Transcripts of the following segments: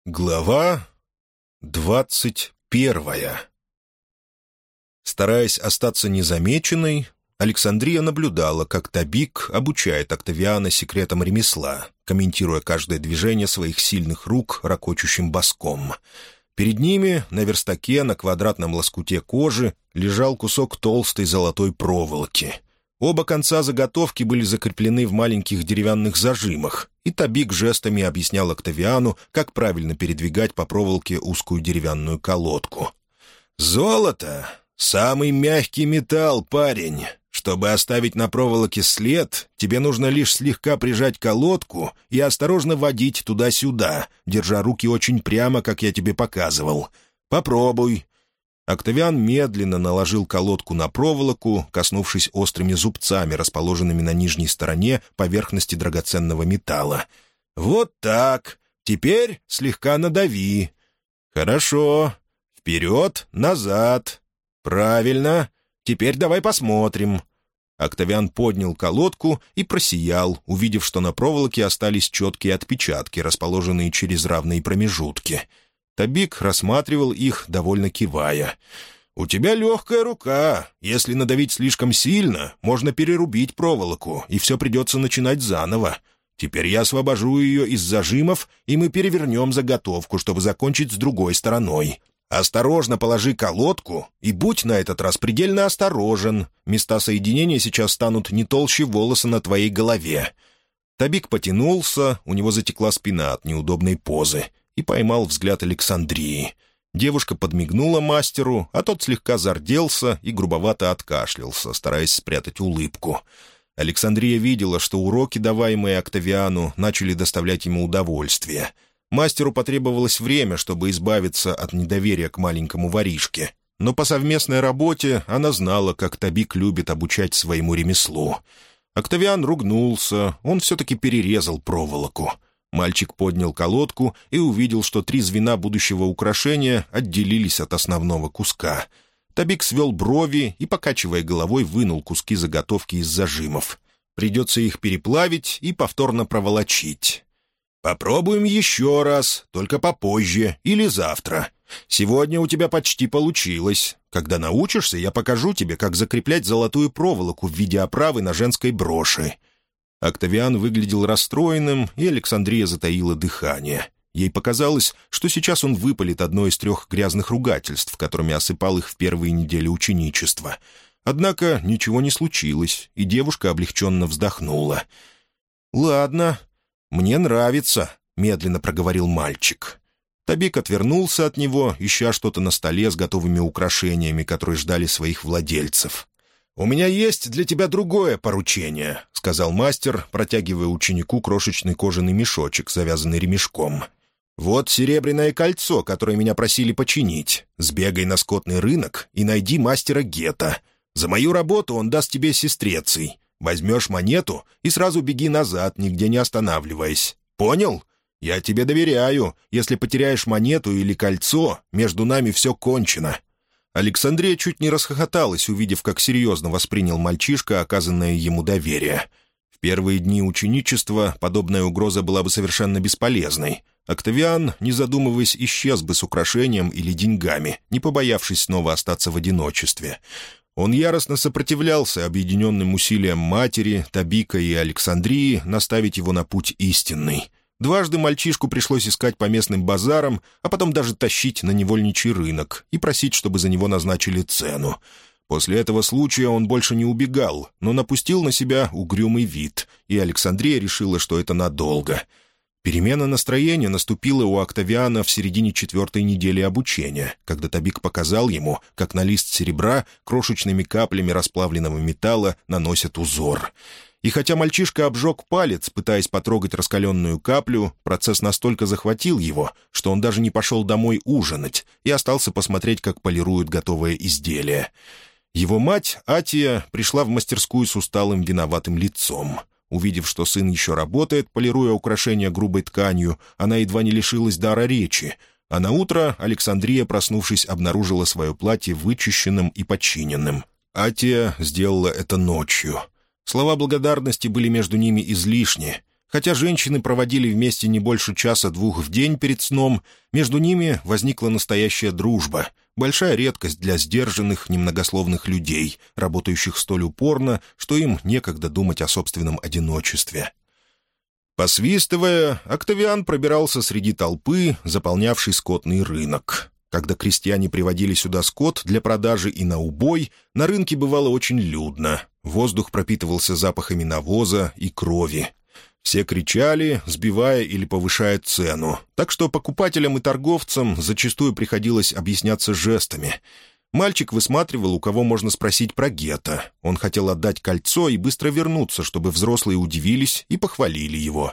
Глава 21. Стараясь остаться незамеченной, Александрия наблюдала, как Табик обучает Октавиана секретам ремесла, комментируя каждое движение своих сильных рук ракочущим боском. Перед ними, на верстаке, на квадратном лоскуте кожи, лежал кусок толстой золотой проволоки. Оба конца заготовки были закреплены в маленьких деревянных зажимах, и Табик жестами объяснял Октавиану, как правильно передвигать по проволоке узкую деревянную колодку. «Золото — самый мягкий металл, парень. Чтобы оставить на проволоке след, тебе нужно лишь слегка прижать колодку и осторожно водить туда-сюда, держа руки очень прямо, как я тебе показывал. Попробуй». Октавиан медленно наложил колодку на проволоку, коснувшись острыми зубцами, расположенными на нижней стороне поверхности драгоценного металла. «Вот так. Теперь слегка надави». «Хорошо. Вперед, назад. Правильно. Теперь давай посмотрим». Октавиан поднял колодку и просиял, увидев, что на проволоке остались четкие отпечатки, расположенные через равные промежутки. Табик рассматривал их, довольно кивая. «У тебя легкая рука. Если надавить слишком сильно, можно перерубить проволоку, и все придется начинать заново. Теперь я освобожу ее из зажимов, и мы перевернем заготовку, чтобы закончить с другой стороной. Осторожно положи колодку и будь на этот раз предельно осторожен. Места соединения сейчас станут не толще волоса на твоей голове». Табик потянулся, у него затекла спина от неудобной позы, и поймал взгляд Александрии. Девушка подмигнула мастеру, а тот слегка зарделся и грубовато откашлялся, стараясь спрятать улыбку. Александрия видела, что уроки, даваемые Октавиану, начали доставлять ему удовольствие. Мастеру потребовалось время, чтобы избавиться от недоверия к маленькому воришке, но по совместной работе она знала, как Табик любит обучать своему ремеслу. Октавиан ругнулся, он все-таки перерезал проволоку. Мальчик поднял колодку и увидел, что 3 звена будущего украшения отделились от основного куска. Табик свел брови и, покачивая головой, вынул куски заготовки из зажимов. Придется их переплавить и повторно проволочить. «Попробуем еще раз, только попозже или завтра. Сегодня у тебя почти получилось. Когда научишься, я покажу тебе, как закреплять золотую проволоку в виде оправы на женской броши». Октавиан выглядел расстроенным, и Александрия затаила дыхание. Ей показалось, что сейчас он выпалит одно из 3 грязных ругательств, которыми осыпал их в первые недели ученичества. Однако ничего не случилось, и девушка облегченно вздохнула. «Ладно, мне нравится», — медленно проговорил мальчик. Табик отвернулся от него, ища что-то на столе с готовыми украшениями, которые ждали своих владельцев. «У меня есть для тебя другое поручение», — сказал мастер, протягивая ученику крошечный кожаный мешочек, завязанный ремешком. «Вот серебряное кольцо, которое меня просили починить. Сбегай на скотный рынок и найди мастера Гета. За мою работу он даст тебе сестреций. Возьмешь монету и сразу беги назад, нигде не останавливаясь. Понял? Я тебе доверяю. Если потеряешь монету или кольцо, между нами все кончено». Александрия чуть не расхохоталась, увидев, как серьезно воспринял мальчишка оказанное ему доверие. В первые дни ученичества подобная угроза была бы совершенно бесполезной. Октавиан, не задумываясь, исчез бы с украшением или деньгами, не побоявшись снова остаться в одиночестве. Он яростно сопротивлялся объединенным усилиям матери, Табика и Александрии наставить его на путь истинный. Дважды мальчишку пришлось искать по местным базарам, а потом даже тащить на невольничий рынок и просить, чтобы за него назначили цену. После этого случая он больше не убегал, но напустил на себя угрюмый вид, и Александрия решила, что это надолго. Перемена настроения наступила у Октавиана в середине 4-й недели обучения, когда Табик показал ему, как на лист серебра крошечными каплями расплавленного металла наносят узор. И хотя мальчишка обжег палец, пытаясь потрогать раскаленную каплю, процесс настолько захватил его, что он даже не пошел домой ужинать и остался посмотреть, как полируют готовое изделие. Его мать, Атия, пришла в мастерскую с усталым виноватым лицом. Увидев, что сын еще работает, полируя украшения грубой тканью, она едва не лишилась дара речи, а наутро Александрия, проснувшись, обнаружила свое платье вычищенным и починенным. Атия сделала это ночью. Слова благодарности были между ними излишни. Хотя женщины проводили вместе не больше часа-двух в день перед сном, между ними возникла настоящая дружба, большая редкость для сдержанных, немногословных людей, работающих столь упорно, что им некогда думать о собственном одиночестве. Посвистывая, Октавиан пробирался среди толпы, заполнявшей скотный рынок. Когда крестьяне приводили сюда скот для продажи и на убой, на рынке бывало очень людно. Воздух пропитывался запахами навоза и крови. Все кричали, сбивая или повышая цену, так что покупателям и торговцам зачастую приходилось объясняться жестами. Мальчик высматривал, у кого можно спросить про Гетто. Он хотел отдать кольцо и быстро вернуться, чтобы взрослые удивились и похвалили его.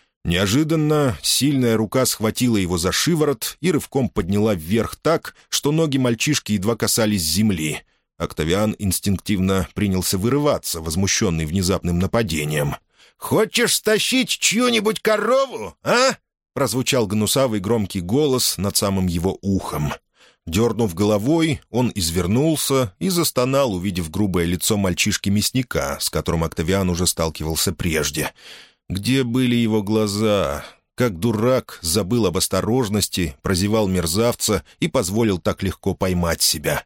Неожиданно сильная рука схватила его за шиворот и рывком подняла вверх так, что ноги мальчишки едва касались земли. Октавиан инстинктивно принялся вырываться, возмущенный внезапным нападением. «Хочешь стащить чью-нибудь корову, а?» — прозвучал гнусавый громкий голос над самым его ухом. Дернув головой, он извернулся и застонал, увидев грубое лицо мальчишки-мясника, с которым Октавиан уже сталкивался прежде. Где были его глаза? Как дурак забыл об осторожности, прозевал мерзавца и позволил так легко поймать себя.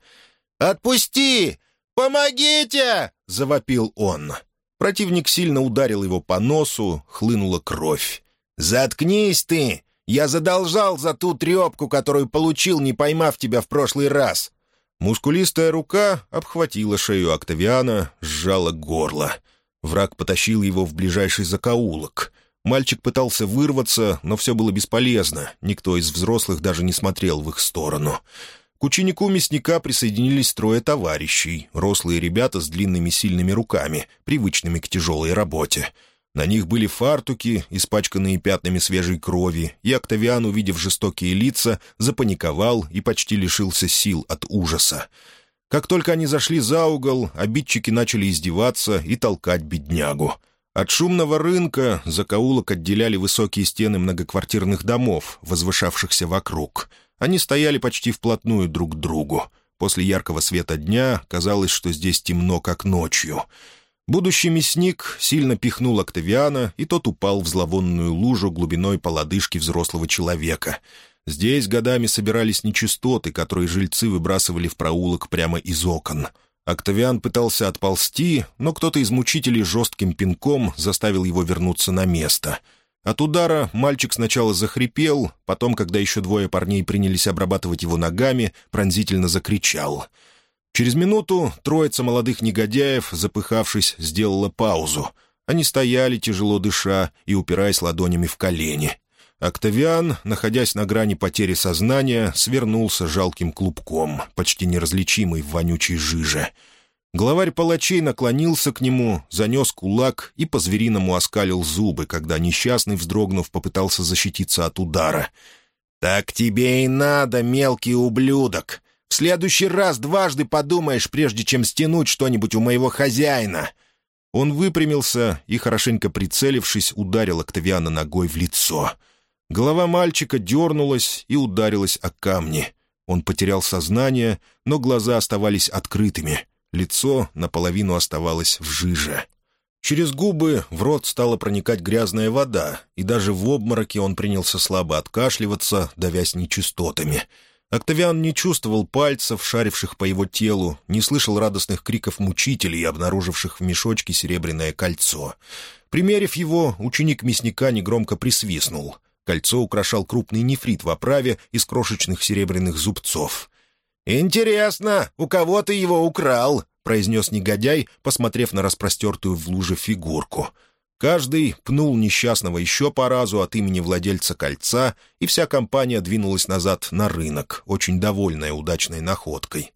«Отпусти! Помогите!» — завопил он. Противник сильно ударил его по носу, хлынула кровь. «Заткнись ты! Я задолжал за ту трепку, которую получил, не поймав тебя в прошлый раз!» Мускулистая рука обхватила шею Октавиана, сжала горло. Враг потащил его в ближайший закоулок. Мальчик пытался вырваться, но все было бесполезно. Никто из взрослых даже не смотрел в их сторону. К ученику мясника присоединились трое товарищей, рослые ребята с длинными сильными руками, привычными к тяжелой работе. На них были фартуки, испачканные пятнами свежей крови, и Октавиан, увидев жестокие лица, запаниковал и почти лишился сил от ужаса. Как только они зашли за угол, обидчики начали издеваться и толкать беднягу. От шумного рынка закоулок отделяли высокие стены многоквартирных домов, возвышавшихся вокруг. Они стояли почти вплотную друг к другу. После яркого света дня казалось, что здесь темно, как ночью. Будущий мясник сильно пихнул Октавиана, и тот упал в зловонную лужу глубиной по лодыжке взрослого человека. Здесь годами собирались нечистоты, которые жильцы выбрасывали в проулок прямо из окон. Октавиан пытался отползти, но кто-то из мучителей жестким пинком заставил его вернуться на место. От удара мальчик сначала захрипел, потом, когда еще двое парней принялись обрабатывать его ногами, пронзительно закричал. Через минуту троица молодых негодяев, запыхавшись, сделала паузу. Они стояли, тяжело дыша, и упираясь ладонями в колени. Октавиан, находясь на грани потери сознания, свернулся жалким клубком, почти неразличимый в вонючей жиже. Главарь палачей наклонился к нему, занес кулак и по-звериному оскалил зубы, когда несчастный, вздрогнув, попытался защититься от удара. «Так тебе и надо, мелкий ублюдок! В следующий раз дважды подумаешь, прежде чем стянуть что-нибудь у моего хозяина!» Он выпрямился и, хорошенько прицелившись, ударил Октавиана ногой в лицо. Голова мальчика дернулась и ударилась о камни. Он потерял сознание, но глаза оставались открытыми. Лицо наполовину оставалось в жиже. Через губы в рот стала проникать грязная вода, и даже в обмороке он принялся слабо откашливаться, давясь нечистотами. Октавиан не чувствовал пальцев, шаривших по его телу, не слышал радостных криков мучителей, обнаруживших в мешочке серебряное кольцо. Примерив его, ученик мясника негромко присвистнул. Кольцо украшал крупный нефрит в оправе из крошечных серебряных зубцов. «Интересно, у кого ты его украл?» — произнес негодяй, посмотрев на распростертую в луже фигурку. Каждый пнул несчастного еще по разу от имени владельца кольца, и вся компания двинулась назад на рынок, очень довольная удачной находкой.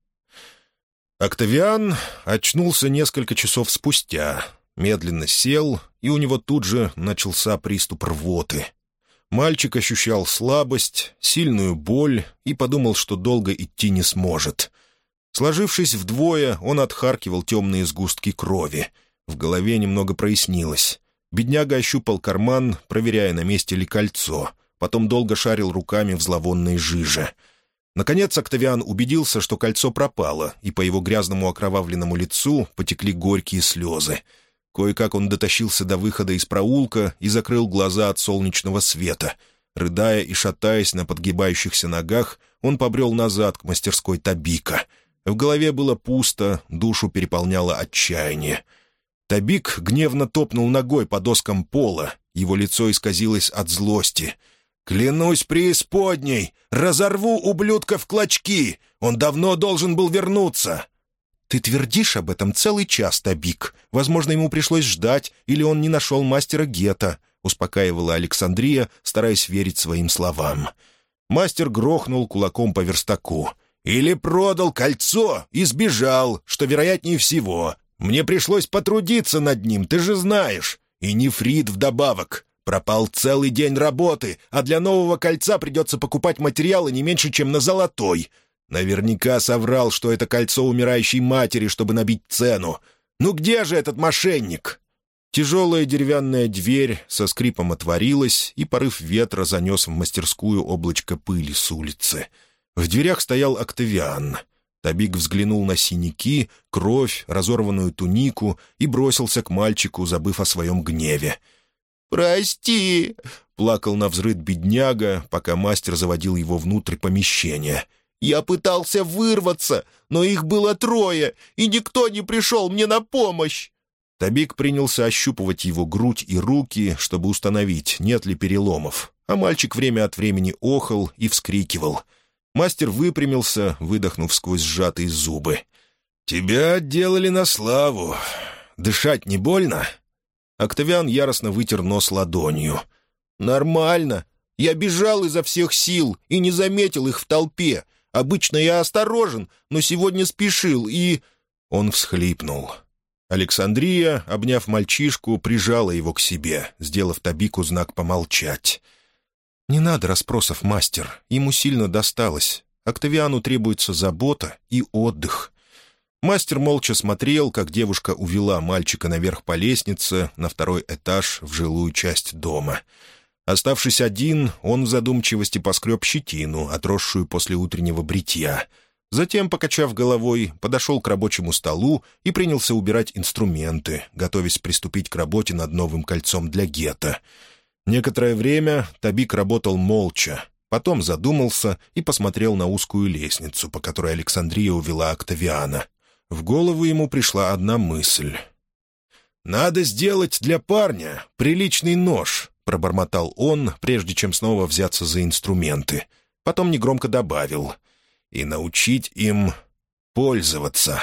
Октавиан очнулся несколько часов спустя, медленно сел, и у него тут же начался приступ рвоты. Мальчик ощущал слабость, сильную боль и подумал, что долго идти не сможет. Сложившись вдвое, он отхаркивал темные сгустки крови. В голове немного прояснилось. Бедняга ощупал карман, проверяя, на месте ли кольцо. Потом долго шарил руками в зловонной жиже. Наконец Октавиан убедился, что кольцо пропало, и по его грязному окровавленному лицу потекли горькие слезы. Кое-как он дотащился до выхода из проулка и закрыл глаза от солнечного света. Рыдая и шатаясь на подгибающихся ногах, он побрел назад к мастерской Табика. В голове было пусто, душу переполняло отчаяние. Табик гневно топнул ногой по доскам пола, его лицо исказилось от злости. «Клянусь преисподней! Разорву ублюдка в клочки! Он давно должен был вернуться!» «Ты твердишь об этом целый час, Табик. Возможно, ему пришлось ждать, или он не нашел мастера Гетта», — успокаивала Александрия, стараясь верить своим словам. Мастер грохнул кулаком по верстаку. «Или продал кольцо и сбежал, что вероятнее всего. Мне пришлось потрудиться над ним, ты же знаешь. И нефрит вдобавок. Пропал целый день работы, а для нового кольца придется покупать материалы не меньше, чем на золотой. Наверняка соврал, что это кольцо умирающей матери, чтобы набить цену. Ну где же этот мошенник?» Тяжелая деревянная дверь со скрипом отворилась, и порыв ветра занес в мастерскую облачко пыли с улицы. В дверях стоял Октавиан. Табик взглянул на синяки, кровь, разорванную тунику и бросился к мальчику, забыв о своем гневе. «Прости!» — плакал навзрыд бедняга, пока мастер заводил его внутрь помещения. «Я пытался вырваться, но их было 3, и никто не пришел мне на помощь!» Табик принялся ощупывать его грудь и руки, чтобы установить, нет ли переломов, а мальчик время от времени охал и вскрикивал. Мастер выпрямился, выдохнув сквозь сжатые зубы. «Тебя отделали на славу. Дышать не больно?» Октавиан яростно вытер нос ладонью. «Нормально. Я бежал изо всех сил и не заметил их в толпе. Обычно я осторожен, но сегодня спешил и...» Он всхлипнул. Александрия, обняв мальчишку, прижала его к себе, сделав Табику знак помолчать. «Не надо расспросов, мастер. Ему сильно досталось. Октавиану требуется забота и отдых». Мастер молча смотрел, как девушка увела мальчика наверх по лестнице, на 2-й этаж, в жилую часть дома. Оставшись один, он в задумчивости поскреб щетину, отросшую после утреннего бритья. Затем, покачав головой, подошел к рабочему столу и принялся убирать инструменты, готовясь приступить к работе над новым кольцом для Гетта. Некоторое время Табик работал молча, потом задумался и посмотрел на узкую лестницу, по которой Александрия увела Октавиана. В голову ему пришла одна мысль. «Надо сделать для парня приличный нож», — пробормотал он, прежде чем снова взяться за инструменты. Потом негромко добавил: «и научить им пользоваться».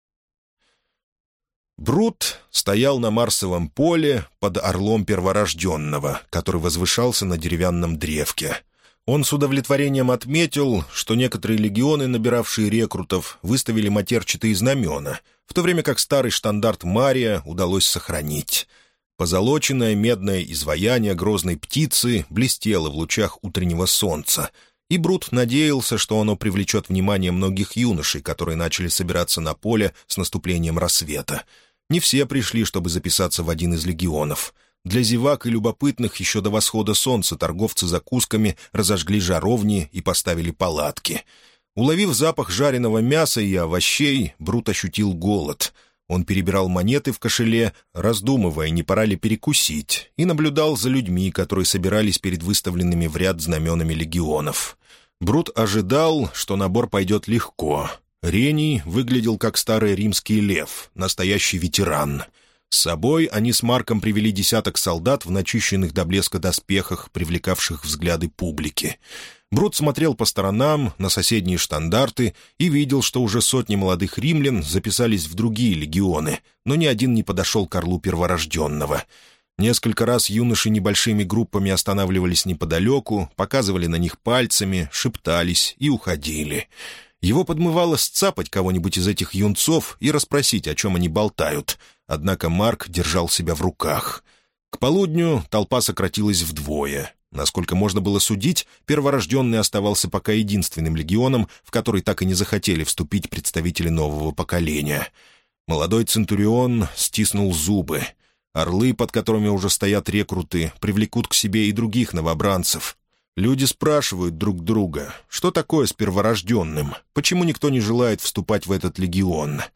Брут стоял на Марсовом поле под орлом перворожденного, который возвышался на деревянном древке. Он с удовлетворением отметил, что некоторые легионы, набиравшие рекрутов, выставили матерчатые знамена, в то время как старый штандарт Мария удалось сохранить. Позолоченное медное изваяние грозной птицы блестело в лучах утреннего солнца, и Брут надеялся, что оно привлечет внимание многих юношей, которые начали собираться на поле с наступлением рассвета. Не все пришли, чтобы записаться в один из легионов. Для зевак и любопытных еще до восхода солнца торговцы закусками разожгли жаровни и поставили палатки. Уловив запах жареного мяса и овощей, Брут ощутил голод. Он перебирал монеты в кошеле, раздумывая, не пора ли перекусить, и наблюдал за людьми, которые собирались перед выставленными в ряд знаменами легионов. Брут ожидал, что набор пойдет легко. Рений выглядел как старый римский лев, настоящий ветеран. С собой они с Марком привели 10 солдат в начищенных до блеска доспехах, привлекавших взгляды публики. Брут смотрел по сторонам, на соседние штандарты, и видел, что уже сотни молодых римлян записались в другие легионы, но ни один не подошел к орлу перворожденного. Несколько раз юноши небольшими группами останавливались неподалеку, показывали на них пальцами, шептались и уходили. Его подмывало сцапать кого-нибудь из этих юнцов и расспросить, о чем они болтают. Однако Марк держал себя в руках. К полудню толпа сократилась вдвое. Насколько можно было судить, перворожденный оставался пока единственным легионом, в который так и не захотели вступить представители нового поколения. Молодой центурион стиснул зубы. Орлы, под которыми уже стоят рекруты, привлекут к себе и других новобранцев. Люди спрашивают друг друга, что такое с перворожденным, почему никто не желает вступать в этот легион.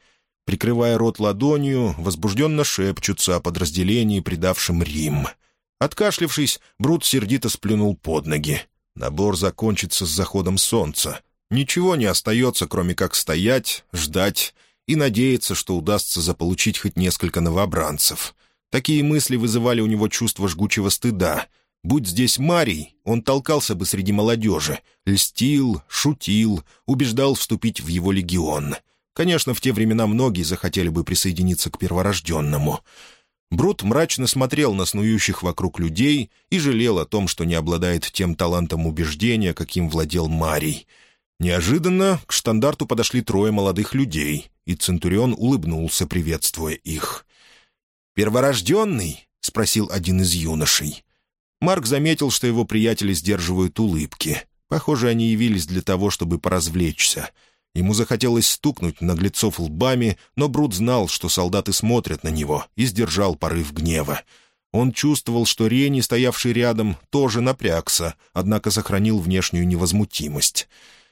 Прикрывая рот ладонью, возбужденно шепчутся о подразделении, предавшем Рим. Откашлившись, Брут сердито сплюнул под ноги. Набор закончится с заходом солнца. Ничего не остается, кроме как стоять, ждать и надеяться, что удастся заполучить хоть несколько новобранцев. Такие мысли вызывали у него чувство жгучего стыда. Будь здесь Марий, он толкался бы среди молодежи, льстил, шутил, убеждал вступить в его легион. Конечно, в те времена многие захотели бы присоединиться к перворожденному. Брут мрачно смотрел на снующих вокруг людей и жалел о том, что не обладает тем талантом убеждения, каким владел Марий. Неожиданно к штандарту подошли 3 молодых людей, и Центурион улыбнулся, приветствуя их. «Перворожденный?» — спросил один из юношей. Марк заметил, что его приятели сдерживают улыбки. Похоже, они явились для того, чтобы поразвлечься. Ему захотелось стукнуть наглецов лбами, но Брут знал, что солдаты смотрят на него, и сдержал порыв гнева. Он чувствовал, что Рени, стоявший рядом, тоже напрягся, однако сохранил внешнюю невозмутимость.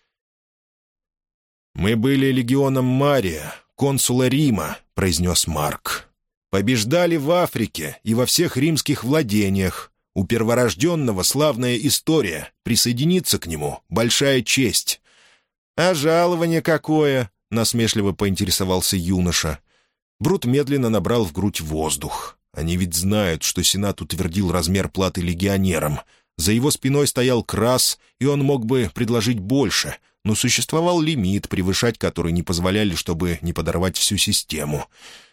«Мы были легионом Мария, консула Рима», — произнес Марк. «Побеждали в Африке и во всех римских владениях. У перворожденного славная история, присоединиться к нему — большая честь». «А жалование какое?» — насмешливо поинтересовался юноша. Брут медленно набрал в грудь воздух. Они ведь знают, что Сенат утвердил размер платы легионерам. За его спиной стоял Крас, и он мог бы предложить больше, но существовал лимит, превышать который не позволяли, чтобы не подорвать всю систему.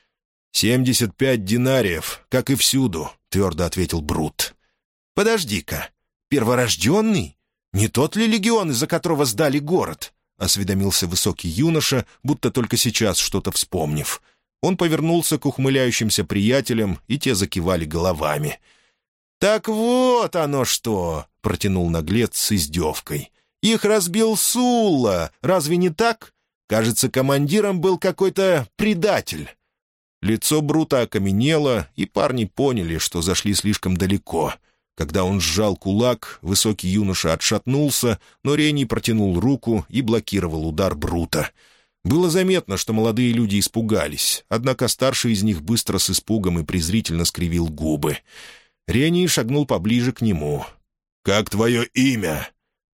75 динариев, как и всюду», — твердо ответил Брут. «Подожди-ка, перворожденный? Не тот ли легион, из-за которого сдали город?» — осведомился высокий юноша, будто только сейчас что-то вспомнив. Он повернулся к ухмыляющимся приятелям, и те закивали головами. «Так вот оно что!» — протянул наглец с издевкой. «Их разбил Сулла, разве не так? Кажется, командиром был какой-то предатель». Лицо Брута окаменело, и парни поняли, что зашли слишком далеко. Когда он сжал кулак, высокий юноша отшатнулся, но Рений протянул руку и блокировал удар Брута. Было заметно, что молодые люди испугались, однако старший из них быстро с испугом и презрительно скривил губы. Рений шагнул поближе к нему. «Как твое имя?»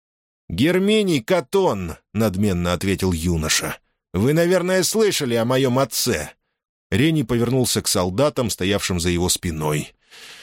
«Гермений Катон», — надменно ответил юноша. «Вы, наверное, слышали о моем отце». Рений повернулся к солдатам, стоявшим за его спиной.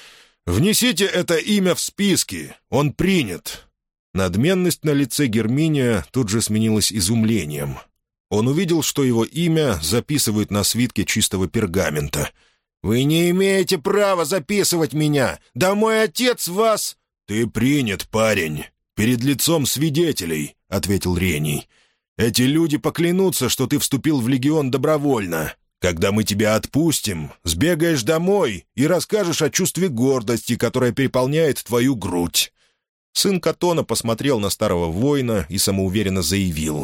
«Внесите это имя в списки, он принят». Надменность на лице Герминия тут же сменилась изумлением. Он увидел, что его имя записывают на свитке чистого пергамента. «Вы не имеете права записывать меня! Да мой отец вас...» «Ты принят, парень, перед лицом свидетелей», — ответил Рений. «Эти люди поклянутся, что ты вступил в легион добровольно. Когда мы тебя отпустим, сбегаешь домой и расскажешь о чувстве гордости, которое переполняет твою грудь». Сын Катона посмотрел на старого воина и самоуверенно заявил: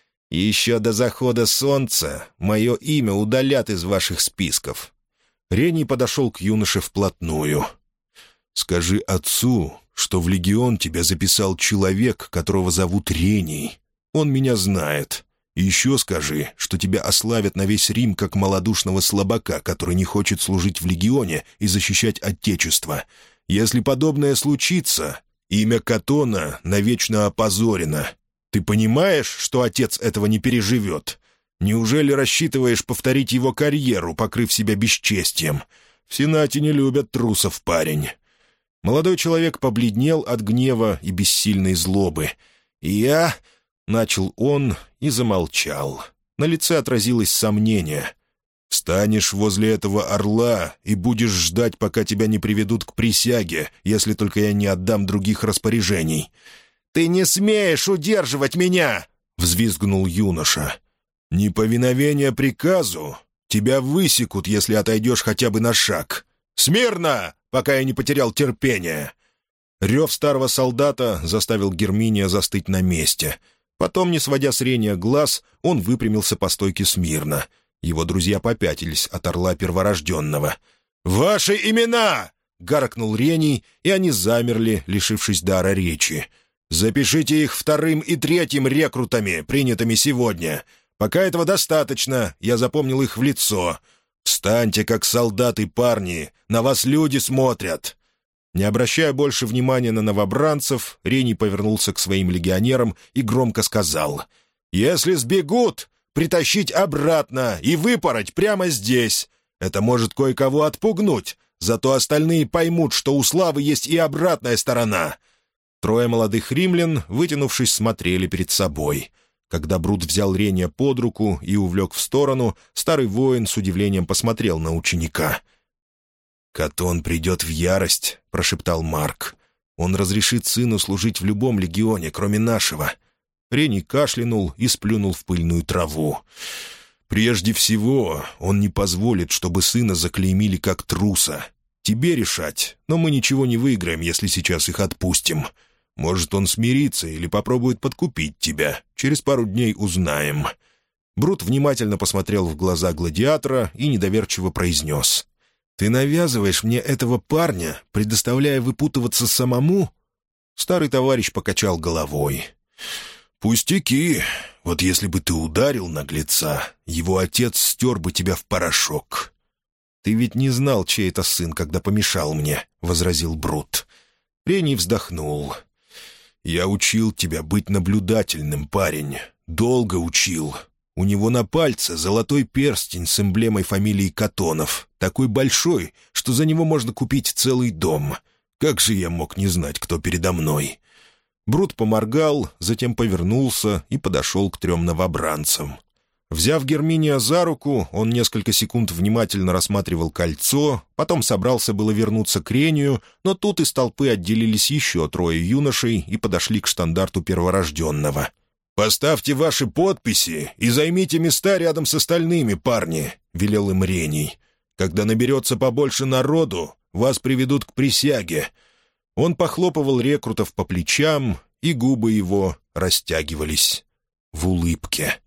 «Еще до захода солнца мое имя удалят из ваших списков». Рений подошел к юноше вплотную. «Скажи отцу, что в легион тебя записал человек, которого зовут Рений. Он меня знает. И еще скажи, что тебя ославят на весь Рим как малодушного слабака, который не хочет служить в легионе и защищать Отечество. Если подобное случится, имя Катона навечно опозорено. Ты понимаешь, что отец этого не переживет? Неужели рассчитываешь повторить его карьеру, покрыв себя бесчестием? В Сенате не любят трусов, парень». Молодой человек побледнел от гнева и бессильной злобы. «Я...» — начал он и замолчал. На лице отразилось сомнение. «Встанешь возле этого орла и будешь ждать, пока тебя не приведут к присяге, если только я не отдам других распоряжений». «Ты не смеешь удерживать меня!» — взвизгнул юноша. «Неповиновение приказу? Тебя высекут, если отойдешь хотя бы на шаг. Смирно, пока я не потерял терпения!» Рев старого солдата заставил Герминия застыть на месте. Потом, не сводя с Рения глаз, он выпрямился по стойке смирно. Его друзья попятились от орла перворожденного. «Ваши имена!» — гаркнул Рений, и они замерли, лишившись дара речи. «Запишите их 2-м и 3-м рекрутами, принятыми сегодня. Пока этого достаточно, я запомнил их в лицо. Встаньте, как солдаты, парни, на вас люди смотрят». Не обращая больше внимания на новобранцев, Рений повернулся к своим легионерам и громко сказал: «Если сбегут, притащить обратно и выпороть прямо здесь. Это может кое-кого отпугнуть, зато остальные поймут, что у славы есть и обратная сторона». Трое молодых римлян, вытянувшись, смотрели перед собой. Когда Брут взял Рения под руку и увлек в сторону, старый воин с удивлением посмотрел на ученика. «Катон придет в ярость», — прошептал Марк. «Он разрешит сыну служить в любом легионе, кроме нашего». Рений кашлянул и сплюнул в пыльную траву. «Прежде всего, он не позволит, чтобы сына заклеймили как труса. Тебе решать, но мы ничего не выиграем, если сейчас их отпустим. Может, он смирится или попробует подкупить тебя. Через пару дней узнаем». Брут внимательно посмотрел в глаза гладиатора и недоверчиво произнес: «Ты навязываешь мне этого парня, предоставляя выпутываться самому?» Старый товарищ покачал головой. «Пустяки. Вот если бы ты ударил наглеца, его отец стер бы тебя в порошок». «Ты ведь не знал, чей это сын, когда помешал мне», — возразил Брут. Рений вздохнул. «Я учил тебя быть наблюдательным, парень. Долго учил. У него на пальце золотой перстень с эмблемой фамилии Катонов, такой большой, что за него можно купить целый дом. Как же я мог не знать, кто передо мной?» Брут поморгал, затем повернулся и подошел к трем новобранцам. Взяв Герминия за руку, он несколько секунд внимательно рассматривал кольцо, потом собрался было вернуться к Рению, но тут из толпы отделились еще трое юношей и подошли к штандарту перворожденного. «Поставьте ваши подписи и займите места рядом с остальными, парни», — велел им Рений. «Когда наберется побольше народу, вас приведут к присяге». Он похлопывал рекрутов по плечам, и губы его растягивались в улыбке.